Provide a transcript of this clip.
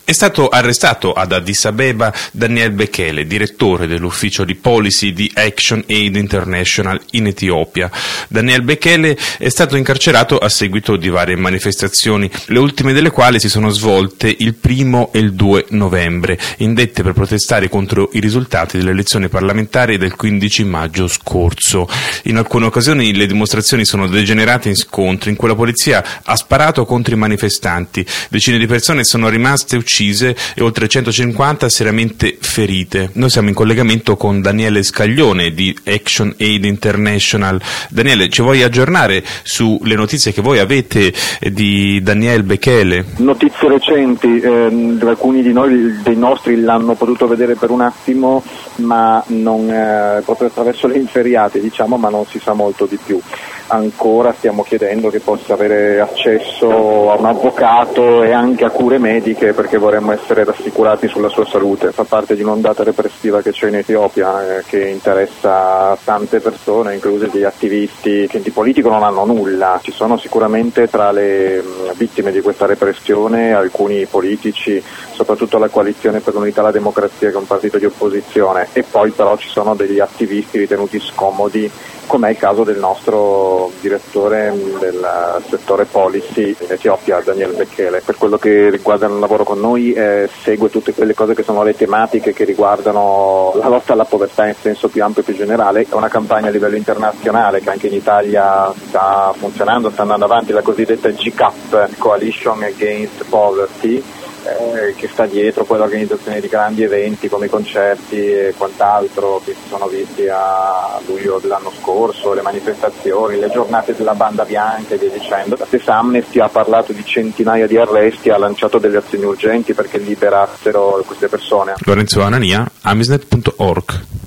È stato arrestato ad Addis Abeba Daniel Bekele, direttore dell'ufficio di Policy di Action Aid International in Etiopia. Daniel Bekele è stato incarcerato a seguito di varie manifestazioni, le ultime delle quali si sono svolte il 1 e il 2 novembre, indette per protestare contro i risultati delle elezioni parlamentari del 15 maggio scorso. In alcune occasioni le dimostrazioni sono degenerate in scontri in cui la polizia ha sparato contro i manifestanti. Decine di persone sono rimaste uccise e oltre 150 seriamente ferite. Noi siamo in collegamento con Daniele Scaglione di Action Aid International. Daniele, ci vuoi aggiornare sulle notizie che voi avete di Daniel Bekele? Notizie recenti, alcuni dei nostri l'hanno potuto vedere per un attimo, ma non proprio attraverso le inferiate, diciamo, ma non si sa molto di più. Ancora stiamo chiedendo che possa avere accesso a un avvocato e anche a cure mediche, perché vorremmo essere rassicurati sulla sua salute. Fa parte di un'ondata repressiva che c'è in Etiopia, che interessa tante persone, incluse degli attivisti che di politico non hanno nulla. Ci sono sicuramente tra le vittime di questa repressione alcuni politici, soprattutto la Coalizione per l'Unità e la Democrazia, che è un partito di opposizione, e poi però ci sono degli attivisti ritenuti scomodi, come è il caso del nostro direttore del settore policy in Etiopia, Daniel Bekele. Per quello che riguarda il lavoro con noi, segue tutte quelle cose che sono le tematiche che riguardano la lotta alla povertà in senso più ampio e più generale. È una campagna a livello internazionale che anche in Italia sta funzionando, sta andando avanti, la cosiddetta GCAP, Coalition Against Poverty, che sta dietro poi l'organizzazione di grandi eventi come i concerti e quant'altro che si sono visti a luglio dell'anno scorso, le manifestazioni, le giornate della banda bianca e via dicendo. La stessa Amnesty ha parlato di centinaia di arresti, ha lanciato delle azioni urgenti perché liberassero queste persone. Lorenzo Anania, Amisnet.org.